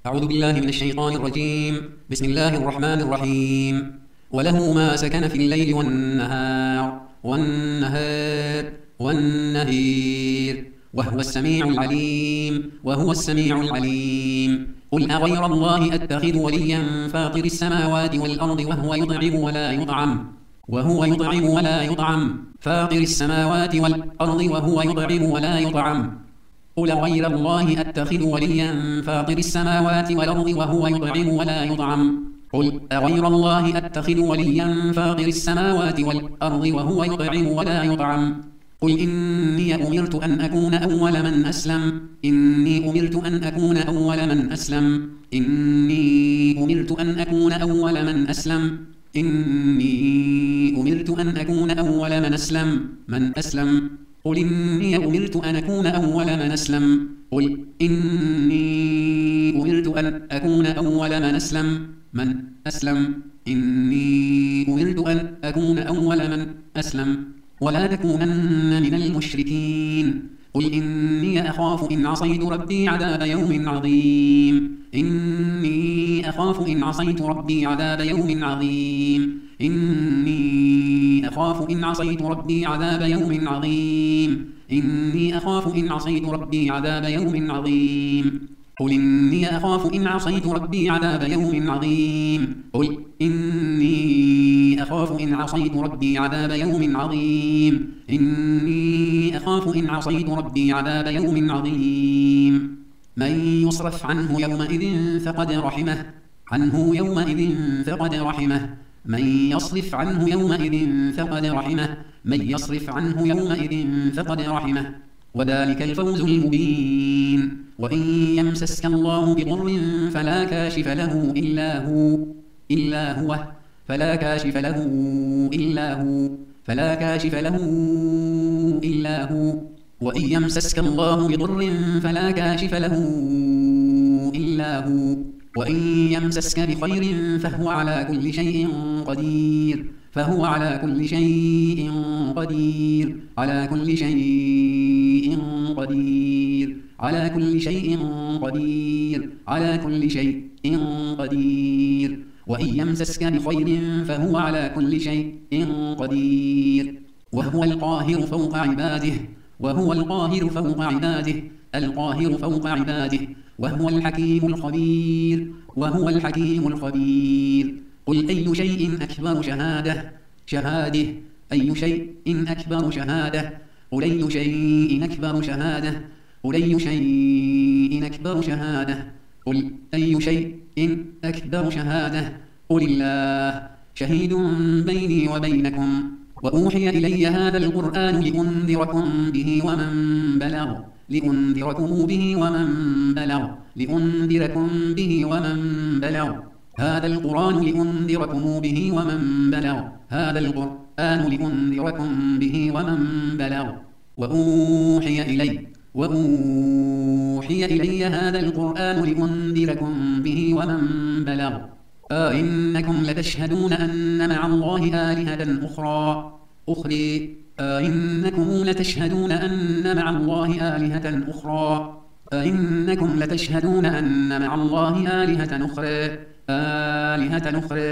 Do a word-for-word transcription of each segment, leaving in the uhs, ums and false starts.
أعوذ بالله من الشيطان الرجيم. بسم الله الرحمن الرحيم. وله ما سكن في الليل والنهار والنهار والنهير وهو السميع العليم وهو السميع العليم. قل أغير الله أتخذ وليا فاطر السماوات والأرض وهو يطعم ولا يطعم وهو يطعم ولا يطعم فاطر السماوات والأرض وهو يطعم ولا يطعم. قل غير الله أتخذ وليا فاطر السماوات والأرض وهو يطعم ولا يطعم قل أغير الله أتخذ وليا فاطر السماوات والأرض وهو يطعم ولا يطعم. قل إني أمرت أن أكون أول من أسلم إني أمرت أن أكون أول من أسلم إني أمرت أن أكون أول من أسلم إني أمرت أن أكون أول من أسلم من أسلم قل إني أمرت أن أكون أول من أسلم قل إني أمرت أن أكون أول من أسلم من أسلم إني أمرت أن أكون أول من أسلم ولا تكونن من المشركين. قل إني أخاف إن عصيت ربي عذاب يوم عظيم إني أخاف إن عصيت ربي عذاب يوم عظيم إني أخاف إن عصيت ربي عذاب يوم عظيم إني أخاف إن عصيت ربي عذاب يوم عظيم. قل إني أخاف إن عصيت ربي عذاب يوم عظيم قل إني أخاف إن عصيت ربي عذاب يوم عظيم إني أخاف إن عصيت ربي عذاب يوم عظيم. من يصرف عنه يومئذ فقد رحمه عنه يومئذ فقد رحمه من يصرف عنه يومئذ فقد رحمه من يصرف عنه يومئذ فقد رحمه وذلك الفوز المبين. وإن يمسسك الله بضر فلا كاشف له إلا هو إلا هو فلا كاشف له إلا هو فلا كاشف له إلا هو وإن يمسسك الله بضر فلا كاشف له إلا هو وإن يمسسك بخير فهو على كل شيء قدير فهو على كل شيء قدير على كل شيء قدير على كل شيء قدير على كل شيء قدير وإن يمسسك بخير فهو على كل شيء قدير وهو القاهر فوق عباده وهو القاهر فوق عباده القاهر فوق عباده وهو الحكيم الخبير وهو الحكيم الخبير. قل أي شيء أكبر شهادة شهاده أي شيء أكبر شهادة قل أي شيء أكبر شهادة قل أي شيء أكبر شهادة قل أي شيء أكبر شهادة قل الله شهيد بيني وبينكم وأوحي إلي هذا القرآن لأنذركم به ومن بلغ لأنذركم به ومن بلغ لأنذركم به ومن بلغ هذا القرآن لأنذركم به ومن بلغ هذا القرآن لأنذركم به ومن بلغ وأوحي إلي وأوحي إلي هذا القرآن لأنذركم به ومن بلغ أئنكم لتشهدون أن مع الله آلهة أخرى أخرى أئنكم لتشهدون أن مع الله آلهة أخرى أئنكم لتشهدون أن مع الله آلهة أخرى آلهة أخرى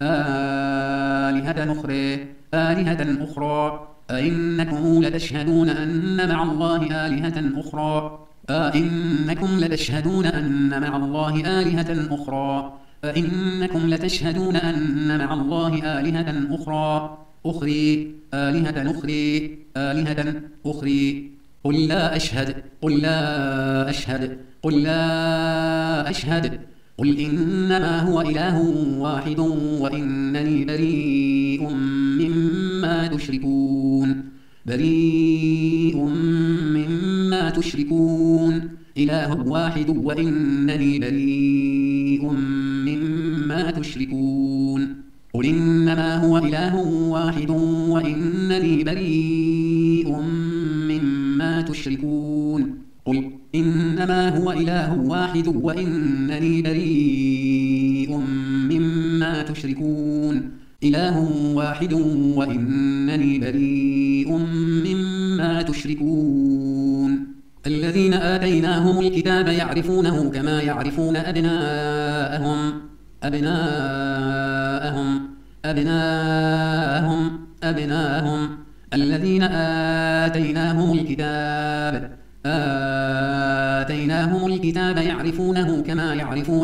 آلهة أخرى آلهة أخرى أئنكم لتشهدون أن مع الله آلهة أخرى أئنكم لتشهدون أن مع الله آلهة أخرى أئنكم لتشهدون أن مع الله آلهة أخرى أخرى آلهة أخرى آلهة أخرى قل لا أشهد قل لا أشهد قل لا أشهد قل إنما هو إله واحد وإنني بريء مما تشركون بريء مما تشركون إله واحد وإنني بريء مما تشركون قل إنما هو إله واحد وإنني بريء مما تشركون قل إنما هو إله واحد وإنني بريء مما تشركون إله واحد وإنني بريء مما تشركون الذين آتيناهم الكتاب يعرفونه كما يعرفون أبناءهم أبناءهم أبناءهم أبناءهم الذين آتيناهم الكتاب آتيناهم الكتاب يعرفونه كما يعرفون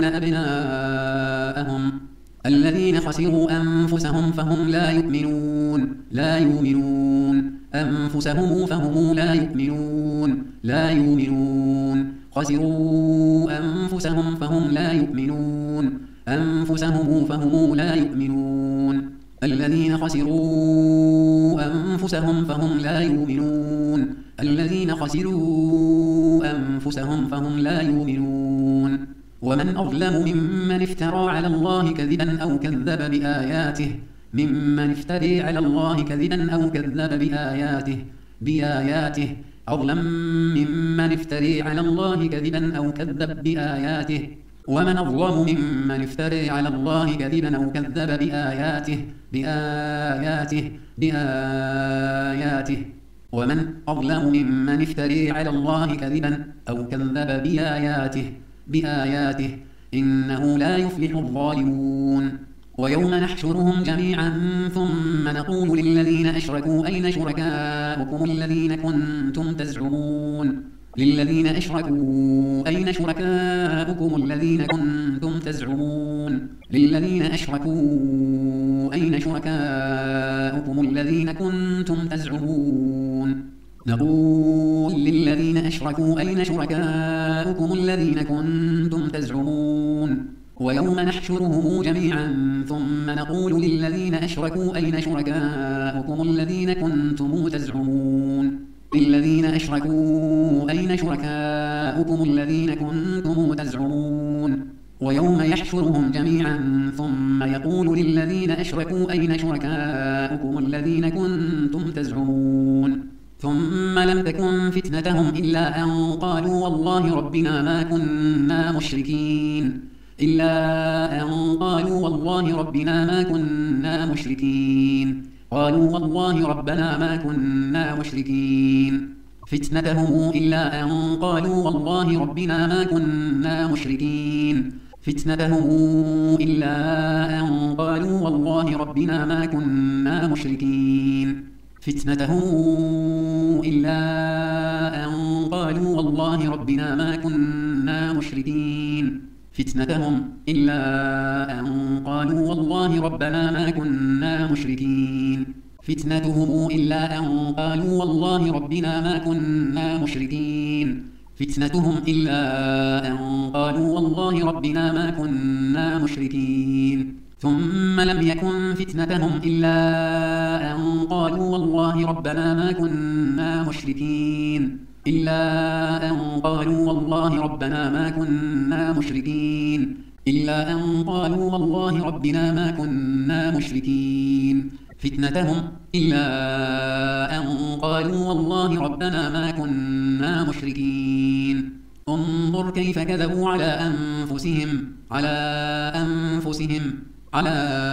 أبناءهم الذين خسروا أنفسهم فهم لا يؤمنون لا يؤمنون أنفسهم فهم لا يؤمنون لا يؤمنون خسروا أنفسهم فهم لا يؤمنون أنفسهم فهم لا يؤمنون الذين خسروا أنفسهم فهم لا يؤمنون الذين خسروا أنفسهم فهم لا يؤمنون ومن أظلم ممن افترى على الله كذبا أو كذب بآياته ممن افتري على الله كذبا أو كذب بآياته بآياته أظلم ممن افتري على الله كذبا أو كذب بآياته ومن أظلم ممن افتري على الله كذبا أو كذب بآياته بآياته بآياته ومن أظلم ممن افتري على الله كذبا أو كذب بآياته بآياته إنه لا يفلح الظالمون ويوم نحشرهم جميعا ثم نقول للذين أشركوا أين شركاؤكم الذين كنتم تزعمون للذين أشركوا أين شركاؤكم الذين كنتم تزعمون للذين أشركوا أين شركاؤكم الذين كنتم تزعمون نقول للذين أشركوا أين شركاؤكم الذين كنتم تزعمون ويوم نحشرهم جميعا ثم نقول للذين أشركوا أين شركاؤكم الذين كنتم تزعمون للذين أشركوا أين شركاؤكم الذين كنتم تزعمون ويوم يحشرهم جميعا ثم يقول للذين أشركوا أين شركاؤكم الذين كنتم تزعمون ثم لم تكن فتنتهم إلا أن قالوا والله ربنا ما كنا مشركين إلا أن قالوا والله ربنا ما كنا مشركين قالوا والله ربنا ما كنا مشركين فتنتهم إلا أن قالوا والله ربنا ما كنا مشركين فتنتهم إلا أن قالوا والله ربنا ما كنا مشركين فتنتهم إلا أن قالوا والله ربنا ما كنا مشركين فتنتهم إلا أن قالوا والله ربنا ما كنا مشركين فتنتهم إلا أن قالوا والله ربنا ما كنا مشركين فتنتهم إلا أن قالوا والله ربنا ما كنا مشركين ثم لم يكن فتنتهم إلا أن قالوا والله ربنا ما كنا مشركين إلا أن قالوا والله ربنا ما كنا مشركين إلا أن قالوا والله ربنا ما كنا مشركين فتنتهم إلا أن قالوا والله ربنا ما كنا مشركين انظر كيف كذبوا على أنفسهم على أنفسهم على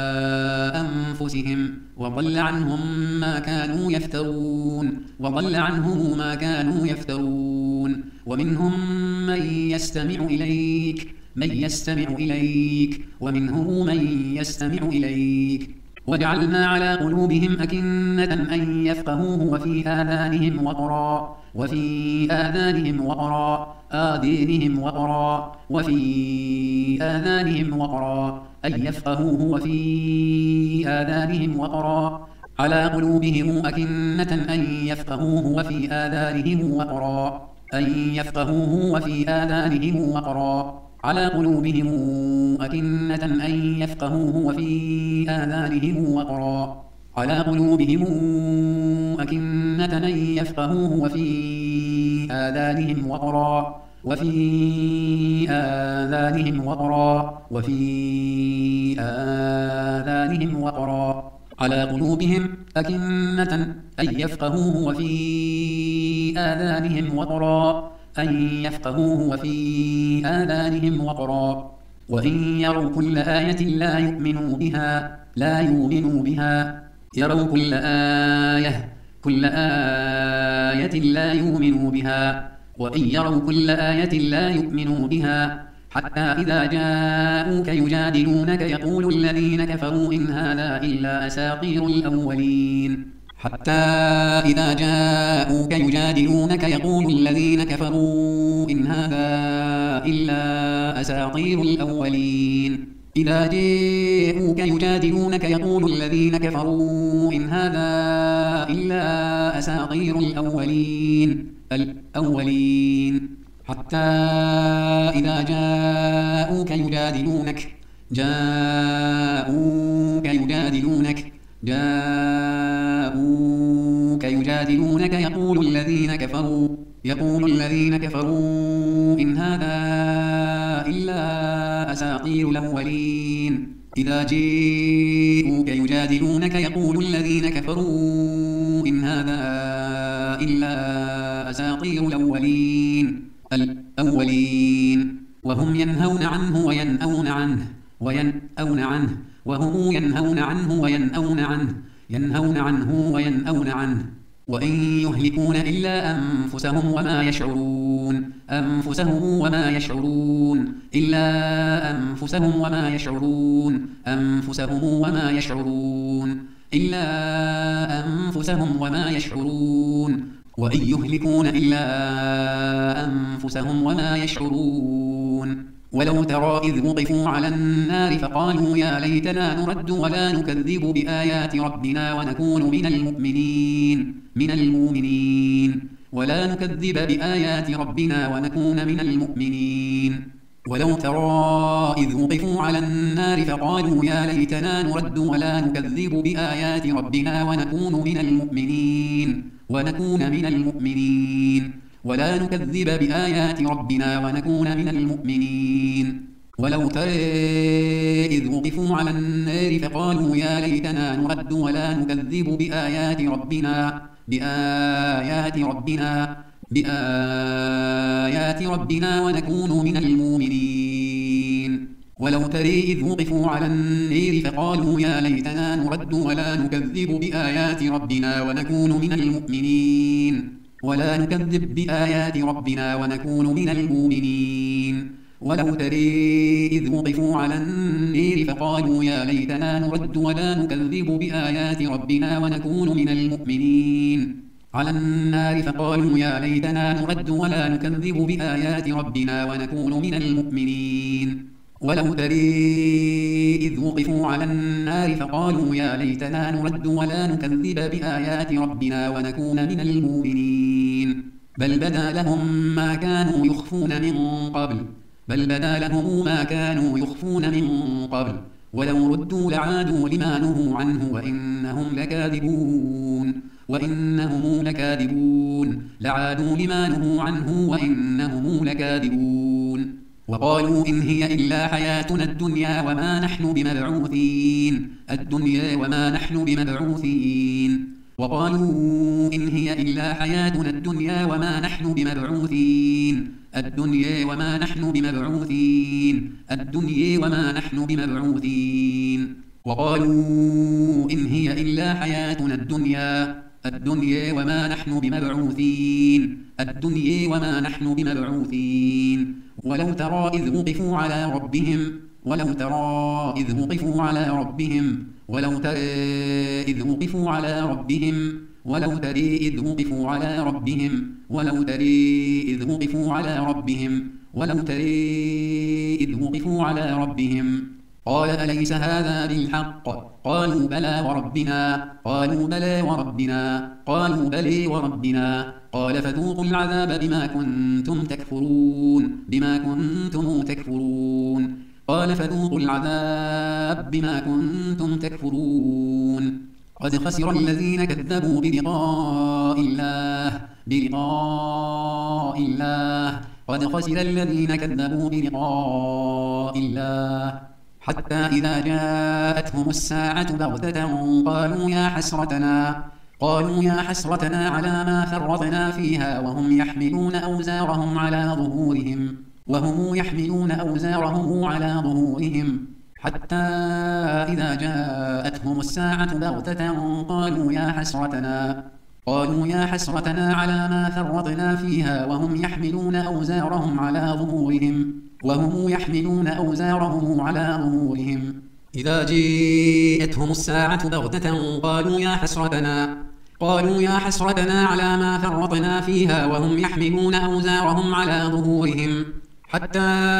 أنفسهم وضل عنهم ما كانوا يفترون وضل عنهم ما كانوا يفترون ومنهم من يستمع إليك من يستمع إليك ومنهم من يستمع إليك وجعلنا على قلوبهم أكنة أن يفقهوه وفي آذانهم وقرا وفي آذانهم وقرا آذانهم وقرا وفي آذانهم وقرا أن يفقهوه وفي آذانهم وقرا على قلوبهم أكنة أن يفقهوه وفي آذانهم وقرا أن يفقهوه وفي آذانهم وقرا على قلوبهم أكنة أن يفقهوه وفي آذانهم وقرا على قلوبهم أكنة أن يفقهوه وفي آذانهم وقرا وفي آذانهم وقرا وفي آذانهم وقرا على قلوبهم أكنة أن يفقهوه وفي آذانهم وقرا أن يفقهوه وفي آذانهم وقرا وإن يروا كل آية لا يؤمنوا بها لا يؤمنوا بها يروا كل آية كل آية لا يؤمنوا بها وإن يروا كل آية لا يؤمنوا بها حتى إذا جاءوك يجادلونك يقول الذين كفروا إن هذا إلا أساطير الأولين حتى إذا جاءوك يجادلونك يقول الذين كفروا إن هذا إلا أساطير الأولين إذا جاءوك يجادلونك يقول الذين كفروا إن هذا إلا أساطير الأولين الأولين حتى إذا جاءوك يجادلونك جاءوك يجادلونك جاءوك يجادلونك يقول الذين كفروا يقول الذين كفروا إن هذا إلا أساطير الأولين إذا جاءوك يجادلونك يقول الذين كفروا إن هذا إلا أساطير الأولين الأولين وهم ينهون عنه وينأون عنه وينأون عنه وهم ينهون عنه وينأون عنه ينهون عنه وينأون عنه وإن يهلكون إلا أنفسهم وما يشعرون أنفسهم وما يشعرون إلا أنفسهم وما يشعرون أنفسهم وما يشعرون إلا أنفسهم وما يشعرون وإن يهلكون إلا أنفسهم وما يشعرون ولو ترى إذ وقفوا على النار فقالوا يا ليتنا نرد ولا نكذب بآيات ربنا ونكون من المؤمنين من المؤمنين ولا نكذب بآيات ربنا ونكون من المؤمنين ولو ترى إذ وقفوا على النار فقالوا يا ليتنا نرد ولا نكذب بآيات ربنا ونكون من المؤمنين ونكون من المؤمنين ولا نكذب بآيات ربنا ونكون من المؤمنين ولو ترى إذ وقفوا على النار فقالوا يا ليتنا نرد ولا نكذب بآيات ربنا بآيات ربنا بآيات ربنا ونكون من المؤمنين ولو ترى إذ وقفوا على النار فقالوا يا ليتنا نرد ولا نكذب بآيات ربنا ونكون من المؤمنين ولا نكذب بآيات ربنا ونكون من المؤمنين ولو ترى إذ وقفوا على النار فقالوا يا ليتنا نرد ولا نكذب بآيات ربنا ونكون من المؤمنين على النار فقالوا يا ليتنا نرد ولا نكذب بآيات ربنا ونكون من المؤمنين ولو ترى إذ وقفوا على النار فقالوا يا ليتنا نرد ولا نكذب بآيات ربنا ونكون من المؤمنين بل بدا لهم ما كانوا يخفون من قبل بل بدا لهم ما كانوا يخفون من قبل ولو ردوا لعادوا لما نهوا عنه وإنهم لكاذبون وإنهم لكاذبون لعادوا لما نهوا عنه وإنهم لكاذبون وقالوا إن هي إلا حياتنا الدنيا وما نحن بمبعوثين الدنيا وما نحن بمبعوثين وقالوا إن هي إلا حياتنا الدنيا وما نحن بمبعوثين الدنيا وما نحن بمبعوثين الدنيا وما نحن بمبعوثين وقالوا إن هي إلا حياتنا الدنيا الدنيا وما نحن بمبعوثين الدنيا وما نحن بمبعوثين ولو ترى إذ وقفوا على ربهم ولو ترى إذ وقفوا على ربهم ولو ترى إذ وقفوا على ربهم ولو ترى إذ وقفوا على ربهم ولو ترى إذ وقفوا على ربهم ولو ترى إذ وقفوا على ربهم قال أليس هذا بالحق قالوا بلى وربنا قالوا بلى وربنا قالوا بلى وربنا قال فذوقوا العذاب بما كنتم تكفرون بما كنتم تكفرون قال فذوقوا العذاب بما كنتم تكفرون قد خسر الذين كذبوا بلقاء الله بلقاء الله قد خسر الذين كذبوا بلقاء الله حتى إذا جاءتهم الساعة بغتة قالوا يا حسرتنا قالوا يا حسرتنا على ما فرطنا فيها وهم يحملون أوزارهم على ظهورهم وهم يحملون أوزارهم على ظهورهم حتى إذا جاءتهم الساعة بغتة قالوا يا حسرتنا قالوا يا حسرتنا على ما فرطنا فيها وهم يحملون أوزارهم على ظهورهم وهم يحملون أوزارهم على ظهورهم إذا جيءتهم الساعة بغتة قالوا يا حسرتنا قالوا يا حسرتنا على ما فرطنا فيها وهم يحملون أوزارهم على ظهورهم حتى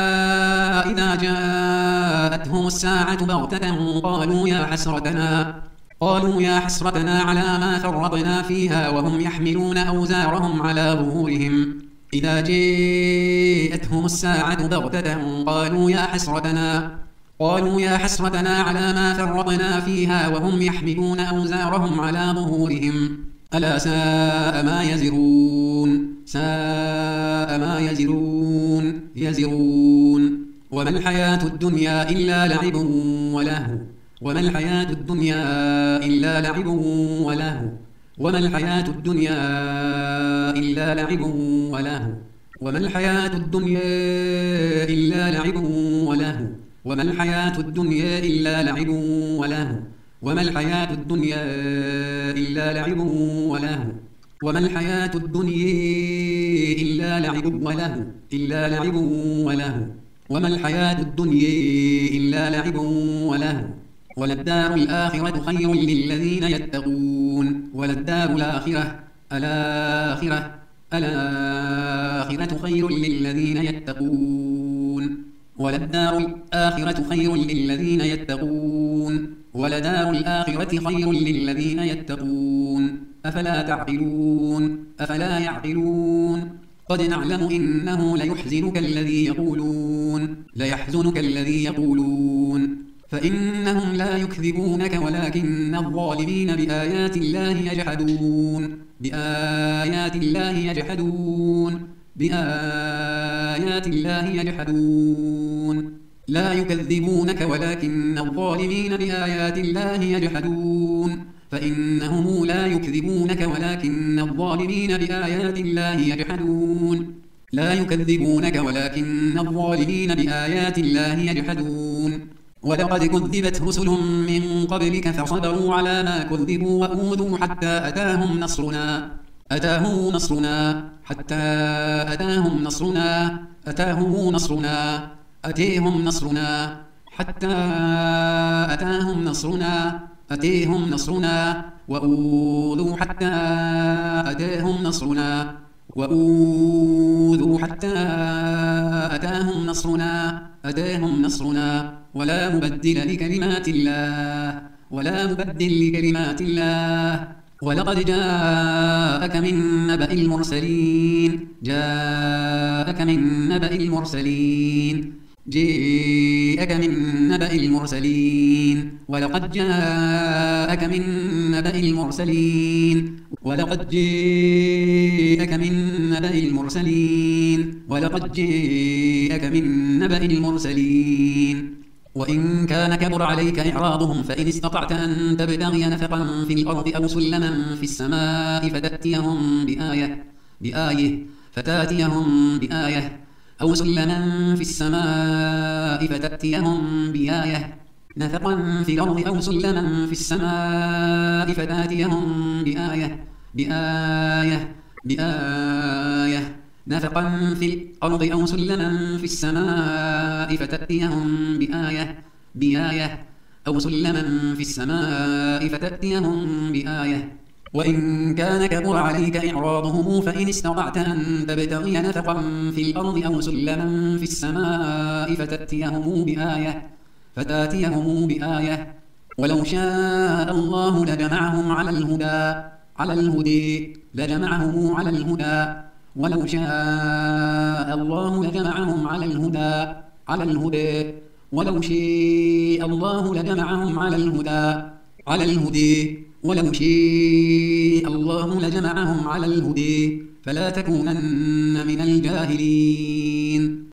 إذا جاءتهم الساعة بغتة قالوا يا حسرتنا قالوا يا حسرتنا على ما فرطنا فيها وهم يحملون أوزارهم على ظهورهم إذا جاءتهم الساعة بغتة قالوا يا حسرتنا قالوا يا حسرتنا على ما فرطنا فيها وهم يحملون أوزارهم على ظهورهم ألا ساء ما يزرون ساء ما يزرون يزرون وما الحياة الدنيا إلا لعب ولهو وما الحياة الدنيا إلا لعب ولهو وما الحياة الدنيا إلا لعب ولهو وما الحياة الدنيا إلا لعب ولهو وما الحياة الدنيا إلا لعب ولهو وما الحياة الدنيا إلا لعب ولهو وما الحياة الدنيا إلا لعب ولهو إلا لعب ولهو وما الحياة الدنيا إلا لعب ولهو وللدار الآخرة خير للذين يتقون وللدار الآخرة الآخرة الآخرة خير للذين يتقون وللدار الآخرة خير للذين يتقون ولدار الآخرة خير للذين يتقون أفلا تعقلون أفلا يعقلون قد نعلم إنه ليحزنك الذي يقولون ليحزنك الذي يقولون فإنهم لا يكذبونك ولكن الظالمين بآيات الله يجحدون بآيات الله يجحدون بآيات الله يجحدون لا يكذبونك ولكن الظالمين بآيات الله يجحدون فإنهم لا يكذبونك ولكن الظالمين بآيات الله يجحدون لا يكذبونك ولكن الظالمين بآيات الله يجحدون ولقد كذبت رسل من قبلك فصبروا على ما كذبوا وأوذوا حتى أتاهم نصرنا أتاهم نصرنا حتى أتاهم نصرنا أتاهم نصرنا أتيهم نصرنا حتى أتاهم نصرنا أتيهم نصرنا وأوذوا حتى أتاهم نصرنا وأوذوا حتى أتاهم نصرنا أتاهم نصرنا ولا مبدل لكلمات الله ولا مبدل لكلمات الله ولقد جاءك من نبأ المرسلين جاءك من نبأ المرسلين جاءك من نبأ المرسلين ولقد جاءك من نبأ المرسلين ولقد جاءك من نبأ المرسلين ولقد جاءك من نبأ المرسلين وإن كان كبر عليك إعراضهم فإن استطعت أن تبتغي نفقا في الأرض أو سلما في السماء فتأتيهم بآية بآية فتأتيهم بآية أو سلما في السماء فتأتيهم بآية نفقا في الأرض أو سلما في السماء فتأتيهم بآية بآية بآية نفقا في الأرض أو سلما في السماء فتأتيهم بآية بآية أو سلما في السماء فتأتيهم بآية وإن كان كبر عليك إعراضهم فإن استطعت أن تبتغي نفقا في الأرض أو سلما في السماء فتأتيهم بآية فتأتيهم بآية ولو شاء الله لجمعهم على الهدى على الهدى لجمعهم على الهدى ولو شاء الله لجمعهم على الهدى على الهدى ولو شاء الله لجمعهم على الهدى على الهدى ولو شاء الله لجمعهم على الهدى فلا تكونن من الجاهلين